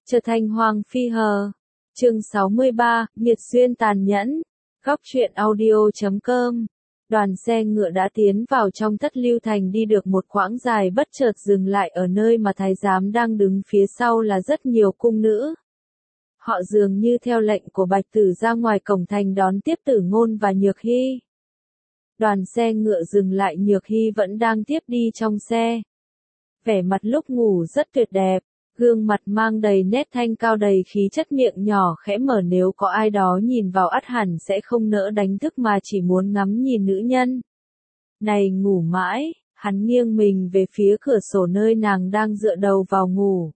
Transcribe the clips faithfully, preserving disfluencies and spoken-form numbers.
Trở thành Hoàng Phi Hờ. Chương sáu mươi ba, Nghiệt duyên tàn nhẫn. Góc truyện audio chấm com. Đoàn xe ngựa đã tiến vào trong Thất Lưu Thành, đi được một quãng dài bất chợt dừng lại ở nơi mà thái giám đang đứng phía sau là rất nhiều cung nữ. Họ dường như theo lệnh của Bạch Tử ra ngoài cổng thành đón tiếp Tử Ngôn và Nhược Hy. Đoàn xe ngựa dừng lại, Nhược Hy vẫn đang tiếp đi trong xe. Vẻ mặt lúc ngủ rất tuyệt đẹp, gương mặt mang đầy nét thanh cao đầy khí chất, miệng nhỏ khẽ mở, nếu có ai đó nhìn vào ắt hẳn sẽ không nỡ đánh thức mà chỉ muốn ngắm nhìn nữ nhân này ngủ mãi. Hắn nghiêng mình về phía cửa sổ nơi nàng đang dựa đầu vào ngủ.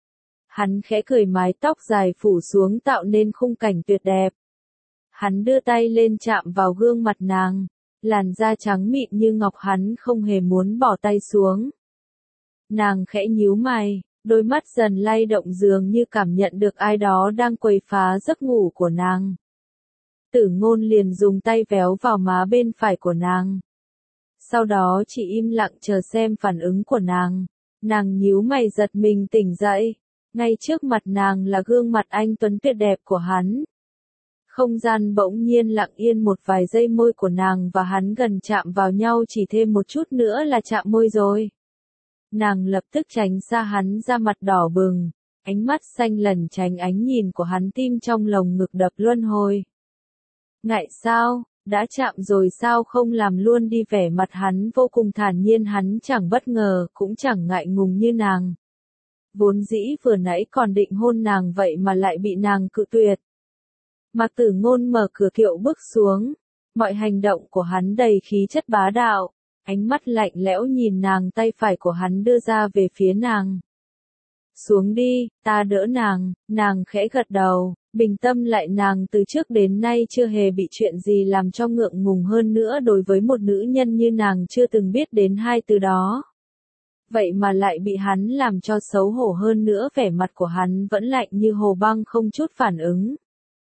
Hắn khẽ cười, mái tóc dài phủ xuống tạo nên khung cảnh tuyệt đẹp. Hắn đưa tay lên chạm vào gương mặt nàng, làn da trắng mịn như ngọc, hắn không hề muốn bỏ tay xuống. Nàng khẽ nhíu mày, đôi mắt dần lay động, dường như cảm nhận được ai đó đang quấy phá giấc ngủ của nàng. Tử Ngôn liền dùng tay véo vào má bên phải của nàng. Sau đó chỉ im lặng chờ xem phản ứng của nàng. Nàng nhíu mày giật mình tỉnh dậy. Ngay trước mặt nàng là gương mặt anh tuấn tuyệt đẹp của hắn. Không gian bỗng nhiên lặng yên một vài giây, môi của nàng và hắn gần chạm vào nhau, chỉ thêm một chút nữa là chạm môi rồi. Nàng lập tức tránh xa hắn ra, mặt đỏ bừng, ánh mắt xanh lẩn tránh ánh nhìn của hắn, tim trong lồng ngực đập luân hồi. Ngại sao, đã chạm rồi sao không làm luôn đi? Vẻ mặt hắn vô cùng thản nhiên, hắn chẳng bất ngờ, cũng chẳng ngại ngùng như nàng. Vốn dĩ vừa nãy còn định hôn nàng, vậy mà lại bị nàng cự tuyệt. Mạc Tử Ngôn mở cửa kiệu bước xuống, mọi hành động của hắn đầy khí chất bá đạo. Ánh mắt lạnh lẽo nhìn nàng, tay phải của hắn đưa ra về phía nàng. Xuống đi, ta đỡ nàng. Nàng khẽ gật đầu, bình tâm lại. Nàng từ trước đến nay chưa hề bị chuyện gì làm cho ngượng ngùng, hơn nữa đối với một nữ nhân như nàng chưa từng biết đến hai từ đó. Vậy mà lại bị hắn làm cho xấu hổ, hơn nữa vẻ mặt của hắn vẫn lạnh như hồ băng, không chút phản ứng.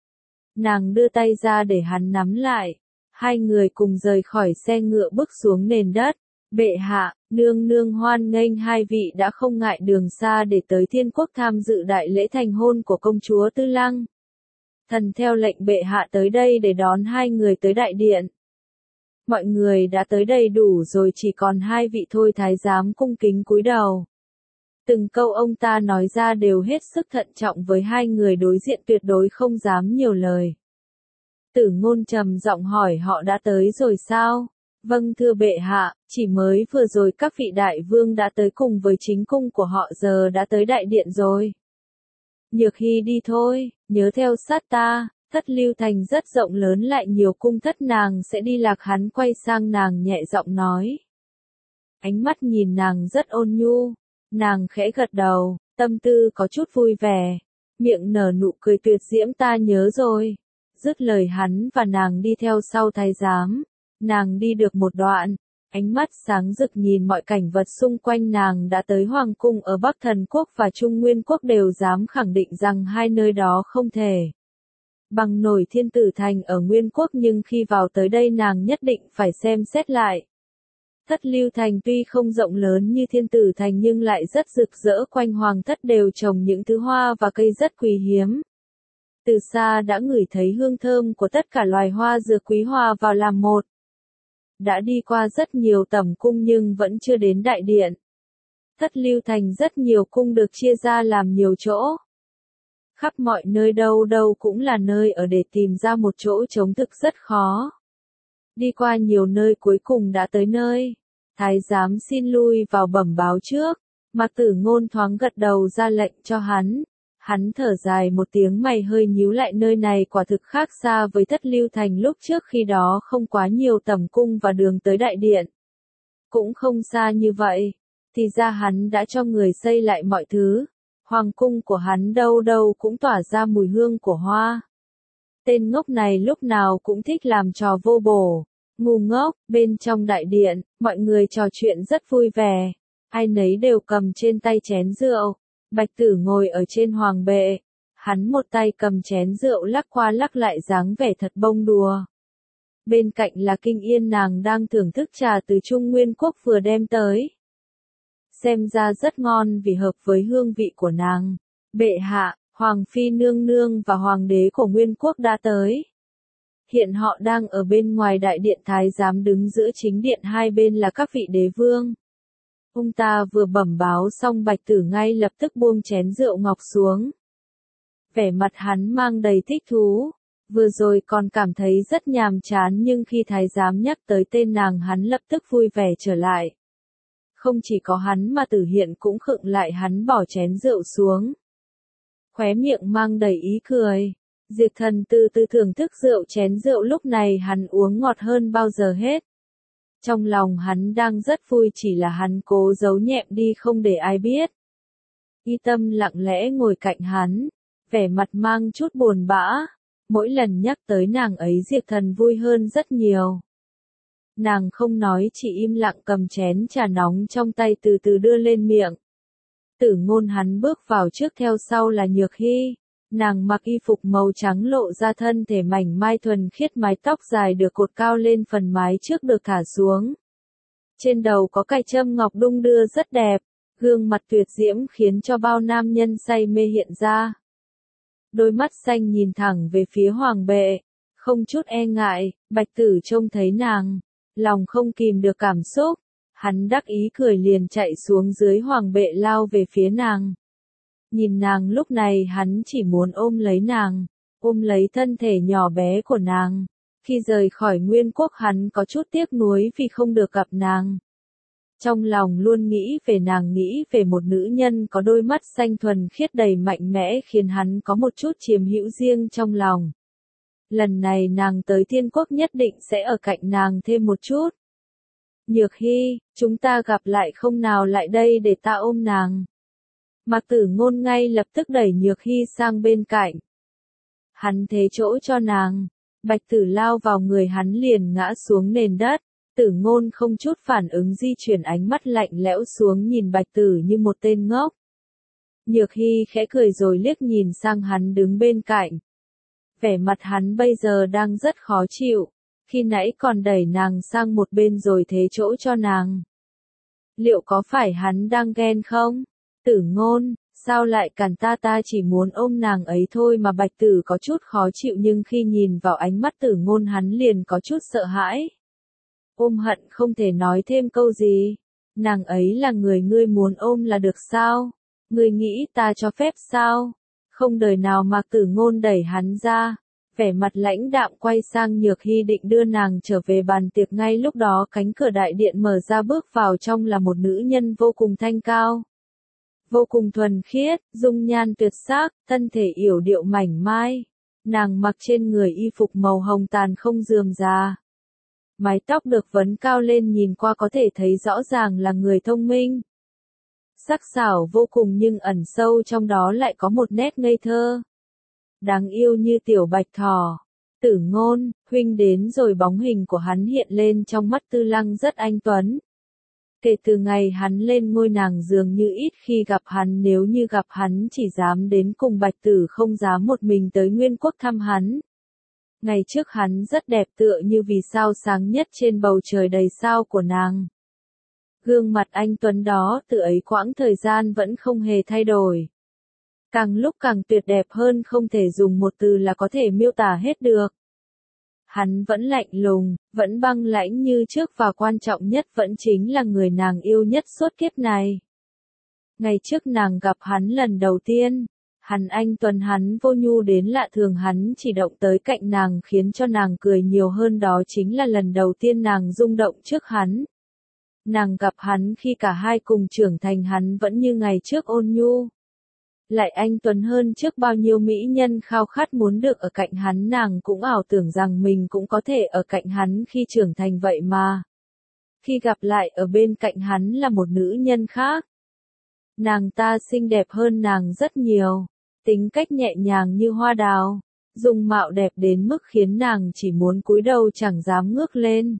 Nàng đưa tay ra để hắn nắm lại. Hai người cùng rời khỏi xe ngựa, bước xuống nền đất. Bệ hạ, nương nương hoan nghênh hai vị đã không ngại đường xa để tới Thiên Quốc tham dự đại lễ thành hôn của công chúa Tư Lăng. Thần theo lệnh bệ hạ tới đây để đón hai người tới đại điện. Mọi người đã tới đầy đủ rồi, chỉ còn hai vị thôi. Thái giám cung kính cúi đầu. Từng câu ông ta nói ra đều hết sức thận trọng với hai người đối diện, tuyệt đối không dám nhiều lời. Tử Ngôn trầm giọng hỏi, họ đã tới rồi sao? Vâng thưa bệ hạ, chỉ mới vừa rồi các vị đại vương đã tới cùng với chính cung của họ, giờ đã tới đại điện rồi. Nhược Hy đi thôi, nhớ theo sát ta. Thất Lưu Thành rất rộng lớn, lại nhiều cung thất, nàng sẽ đi lạc. Hắn quay sang nàng nhẹ giọng nói. Ánh mắt nhìn nàng rất ôn nhu. Nàng khẽ gật đầu, tâm tư có chút vui vẻ, miệng nở nụ cười tuyệt diễm, ta nhớ rồi. Dứt lời hắn và nàng đi theo sau thái giám. Nàng đi được một đoạn, ánh mắt sáng rực nhìn mọi cảnh vật xung quanh. Nàng đã tới Hoàng cung ở Bắc Thần Quốc và Trung Nguyên Quốc, đều dám khẳng định rằng hai nơi đó không thể bằng nổi Thiên Tử Thành ở Nguyên Quốc, nhưng khi vào tới đây nàng nhất định phải xem xét lại. Thất Lưu Thành tuy không rộng lớn như Thiên Tử Thành nhưng lại rất rực rỡ, quanh hoàng thất đều trồng những thứ hoa và cây rất quý hiếm. Từ xa đã ngửi thấy hương thơm của tất cả loài hoa dược quý hòa vào làm một. Đã đi qua rất nhiều tẩm cung nhưng vẫn chưa đến đại điện. Thất Lưu Thành rất nhiều cung được chia ra làm nhiều chỗ. Khắp mọi nơi đâu đâu cũng là nơi ở, để tìm ra một chỗ trống thực rất khó. Đi qua nhiều nơi cuối cùng đã tới nơi. Thái giám xin lui vào bẩm báo trước. Mạc Tử Ngôn thoáng gật đầu ra lệnh cho hắn. Hắn thở dài một tiếng, mày hơi nhíu lại, nơi này quả thực khác xa với Thất Lưu Thành lúc trước, khi đó không quá nhiều tẩm cung và đường tới đại điện cũng không xa như vậy. Thì ra hắn đã cho người xây lại mọi thứ. Hoàng cung của hắn đâu đâu cũng tỏa ra mùi hương của hoa. Tên ngốc này lúc nào cũng thích làm trò vô bổ, ngu ngốc. Bên trong đại điện, mọi người trò chuyện rất vui vẻ. Ai nấy đều cầm trên tay chén rượu. Bạch Tử ngồi ở trên hoàng bệ. Hắn một tay cầm chén rượu lắc qua lắc lại, dáng vẻ thật bông đùa. Bên cạnh là Kinh Yên, nàng đang thưởng thức trà từ Trung Nguyên Quốc vừa đem tới. Xem ra rất ngon vì hợp với hương vị của nàng. Bệ hạ, Hoàng phi nương nương và hoàng đế của Nguyên quốc đã tới. Hiện họ đang ở bên ngoài đại điện thái giám, đứng giữa chính điện, hai bên là các vị đế vương. Ông ta vừa bẩm báo xong, Bạch Tử ngay lập tức buông chén rượu ngọc xuống. Vẻ mặt hắn mang đầy thích thú. Vừa rồi còn cảm thấy rất nhàm chán, nhưng khi thái giám nhắc tới tên nàng, hắn lập tức vui vẻ trở lại. Không chỉ có hắn mà Tử Hiện cũng khựng lại, hắn bỏ chén rượu xuống. Khóe miệng mang đầy ý cười. Diệp Thần từ từ thưởng thức rượu, chén rượu lúc này hắn uống ngọt hơn bao giờ hết. Trong lòng hắn đang rất vui, chỉ là hắn cố giấu nhẹm đi không để ai biết. Y Tâm lặng lẽ ngồi cạnh hắn, vẻ mặt mang chút buồn bã. Mỗi lần nhắc tới nàng ấy, Diệp Thần vui hơn rất nhiều. Nàng không nói, chỉ im lặng cầm chén trà nóng trong tay từ từ đưa lên miệng. Tử Ngôn hắn bước vào trước, theo sau là Nhược Hy. Nàng mặc y phục màu trắng lộ ra thân thể mảnh mai thuần khiết, mái tóc dài được cột cao lên, phần mái trước được thả xuống. Trên đầu có cài châm ngọc đung đưa rất đẹp, gương mặt tuyệt diễm khiến cho bao nam nhân say mê hiện ra. Đôi mắt xanh nhìn thẳng về phía hoàng bệ, không chút e ngại. Bạch Tử trông thấy nàng, lòng không kìm được cảm xúc, hắn đắc ý cười liền chạy xuống dưới hoàng bệ lao về phía nàng. Nhìn nàng lúc này hắn chỉ muốn ôm lấy nàng, ôm lấy thân thể nhỏ bé của nàng. Khi rời khỏi Nguyên quốc hắn có chút tiếc nuối vì không được gặp nàng. Trong lòng luôn nghĩ về nàng, nghĩ về một nữ nhân có đôi mắt xanh thuần khiết đầy mạnh mẽ, khiến hắn có một chút chiếm hữu riêng trong lòng. Lần này nàng tới Thiên Quốc nhất định sẽ ở cạnh nàng thêm một chút. Nhược Hy, chúng ta gặp lại không nào, lại đây để ta ôm nàng. Mạc Tử Ngôn ngay lập tức đẩy Nhược Hy sang bên cạnh. Hắn thế chỗ cho nàng. Bạch Tử lao vào người hắn liền ngã xuống nền đất. Tử Ngôn không chút phản ứng, di chuyển ánh mắt lạnh lẽo xuống nhìn Bạch Tử như một tên ngốc. Nhược Hy khẽ cười rồi liếc nhìn sang hắn đứng bên cạnh. Vẻ mặt hắn bây giờ đang rất khó chịu. Khi nãy còn đẩy nàng sang một bên rồi thế chỗ cho nàng. Liệu có phải hắn đang ghen không? Tử Ngôn, sao lại cản ta, ta chỉ muốn ôm nàng ấy thôi mà. Bạch Tử có chút khó chịu, nhưng khi nhìn vào ánh mắt Tử Ngôn hắn liền có chút sợ hãi. Ôm hận không thể nói thêm câu gì. Nàng ấy là người ngươi muốn ôm là được sao? Ngươi nghĩ ta cho phép sao? Không đời nào. Mạc Tử Ngôn đẩy hắn ra, vẻ mặt lãnh đạm quay sang Nhược Hy định đưa nàng trở về bàn tiệc. Ngay lúc đó cánh cửa đại điện mở ra, bước vào trong là một nữ nhân vô cùng thanh cao, vô cùng thuần khiết, dung nhan tuyệt sắc, thân thể yểu điệu mảnh mai. Nàng mặc trên người y phục màu hồng tàn không rườm rà. Mái tóc được vấn cao lên, nhìn qua có thể thấy rõ ràng là người thông minh. Sắc sảo vô cùng, nhưng ẩn sâu trong đó lại có một nét ngây thơ. Đáng yêu như tiểu bạch thỏ. Tử Ngôn, huynh đến rồi. Bóng hình của hắn hiện lên trong mắt Tư Lăng, rất anh tuấn. Kể từ ngày hắn lên ngôi, nàng dường như ít khi gặp hắn, nếu như gặp hắn chỉ dám đến cùng Bạch Tử, không dám một mình tới Nguyên quốc thăm hắn. Ngày trước hắn rất đẹp, tựa như vì sao sáng nhất trên bầu trời đầy sao của nàng. Gương mặt anh tuấn đó từ ấy quãng thời gian vẫn không hề thay đổi. Càng lúc càng tuyệt đẹp hơn, không thể dùng một từ là có thể miêu tả hết được. Hắn vẫn lạnh lùng, vẫn băng lãnh như trước, và quan trọng nhất vẫn chính là người nàng yêu nhất suốt kiếp này. Ngày trước nàng gặp hắn lần đầu tiên, hắn anh tuấn, hắn vô nhu đến lạ thường, hắn chỉ động tới cạnh nàng khiến cho nàng cười nhiều hơn, đó chính là lần đầu tiên nàng rung động trước hắn. Nàng gặp hắn khi cả hai cùng trưởng thành, hắn vẫn như ngày trước ôn nhu. Lại anh tuấn hơn trước bao nhiêu mỹ nhân khao khát muốn được ở cạnh hắn, nàng cũng ảo tưởng rằng mình cũng có thể ở cạnh hắn khi trưởng thành vậy mà. Khi gặp lại ở bên cạnh hắn là một nữ nhân khác. Nàng ta xinh đẹp hơn nàng rất nhiều, tính cách nhẹ nhàng như hoa đào, dung mạo đẹp đến mức khiến nàng chỉ muốn cúi đầu chẳng dám ngước lên.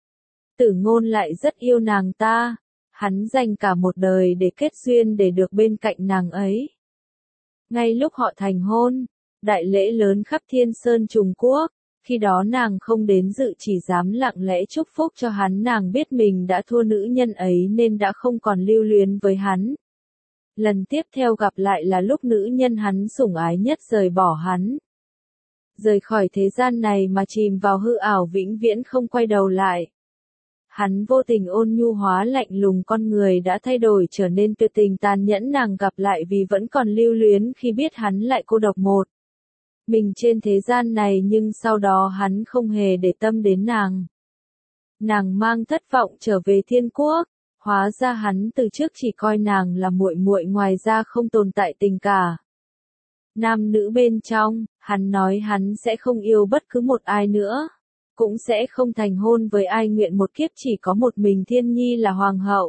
Tử Ngôn lại rất yêu nàng ta, hắn dành cả một đời để kết duyên để được bên cạnh nàng ấy. Ngay lúc họ thành hôn, đại lễ lớn khắp Thiên Sơn Trùng Quốc, khi đó nàng không đến dự, chỉ dám lặng lẽ chúc phúc cho hắn. Nàng biết mình đã thua nữ nhân ấy nên đã không còn lưu luyến với hắn. Lần tiếp theo gặp lại là lúc nữ nhân hắn sủng ái nhất rời bỏ hắn. Rời khỏi thế gian này mà chìm vào hư ảo vĩnh viễn không quay đầu lại. Hắn vô tình ôn nhu hóa lạnh lùng con người đã thay đổi trở nên tuyệt tình tàn nhẫn, nàng gặp lại vì vẫn còn lưu luyến khi biết hắn lại cô độc một mình trên thế gian này, nhưng sau đó hắn không hề để tâm đến nàng. Nàng mang thất vọng trở về thiên quốc, hóa ra hắn từ trước chỉ coi nàng là muội muội, ngoài ra không tồn tại tình cả. Nam nữ bên trong, hắn nói hắn sẽ không yêu bất cứ một ai nữa, cũng sẽ không thành hôn với ai, nguyện một kiếp chỉ có một mình Thiên Nhi là hoàng hậu.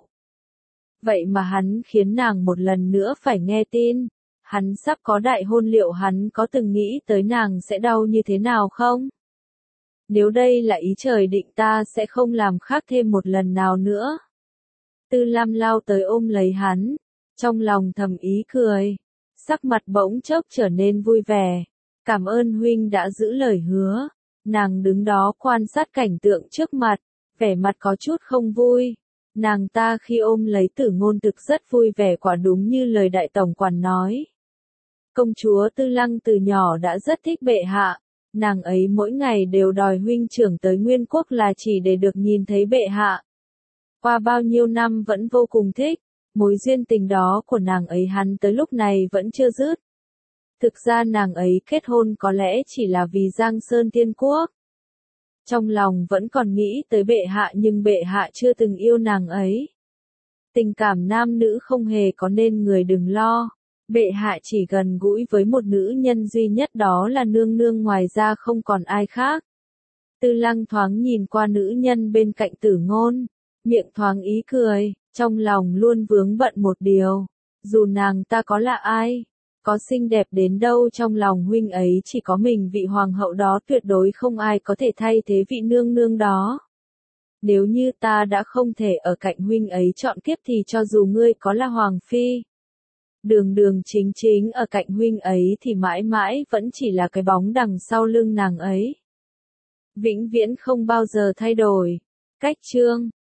Vậy mà hắn khiến nàng một lần nữa phải nghe tin, hắn sắp có đại hôn, liệu hắn có từng nghĩ tới nàng sẽ đau như thế nào không? Nếu đây là ý trời định, ta sẽ không làm khác thêm một lần nào nữa. Tư Lam lao tới ôm lấy hắn, trong lòng thầm ý cười, sắc mặt bỗng chốc trở nên vui vẻ. Cảm ơn huynh đã giữ lời hứa. Nàng đứng đó quan sát cảnh tượng trước mặt, vẻ mặt có chút không vui. Nàng ta khi ôm lấy Tử Ngôn thực rất vui vẻ, quả đúng như lời đại tổng quản nói. Công chúa Tư Lăng từ nhỏ đã rất thích bệ hạ, nàng ấy mỗi ngày đều đòi huynh trưởng tới Nguyên Quốc là chỉ để được nhìn thấy bệ hạ. Qua bao nhiêu năm vẫn vô cùng thích, mối duyên tình đó của nàng ấy hắn tới lúc này vẫn chưa dứt. Thực ra nàng ấy kết hôn có lẽ chỉ là vì Giang Sơn Tiên Quốc. Trong lòng vẫn còn nghĩ tới bệ hạ, nhưng bệ hạ chưa từng yêu nàng ấy. Tình cảm nam nữ không hề có nên người đừng lo. Bệ hạ chỉ gần gũi với một nữ nhân duy nhất, đó là nương nương, ngoài ra không còn ai khác. Tư Lăng thoáng nhìn qua nữ nhân bên cạnh Tử Ngôn, miệng thoáng ý cười, trong lòng luôn vướng bận một điều. Dù nàng ta có là ai, có xinh đẹp đến đâu, trong lòng huynh ấy chỉ có mình vị hoàng hậu đó, tuyệt đối không ai có thể thay thế vị nương nương đó. Nếu như ta đã không thể ở cạnh huynh ấy trọn kiếp thì cho dù ngươi có là hoàng phi, đường đường chính chính ở cạnh huynh ấy thì mãi mãi vẫn chỉ là cái bóng đằng sau lưng nàng ấy. Vĩnh viễn không bao giờ thay đổi. Cách chương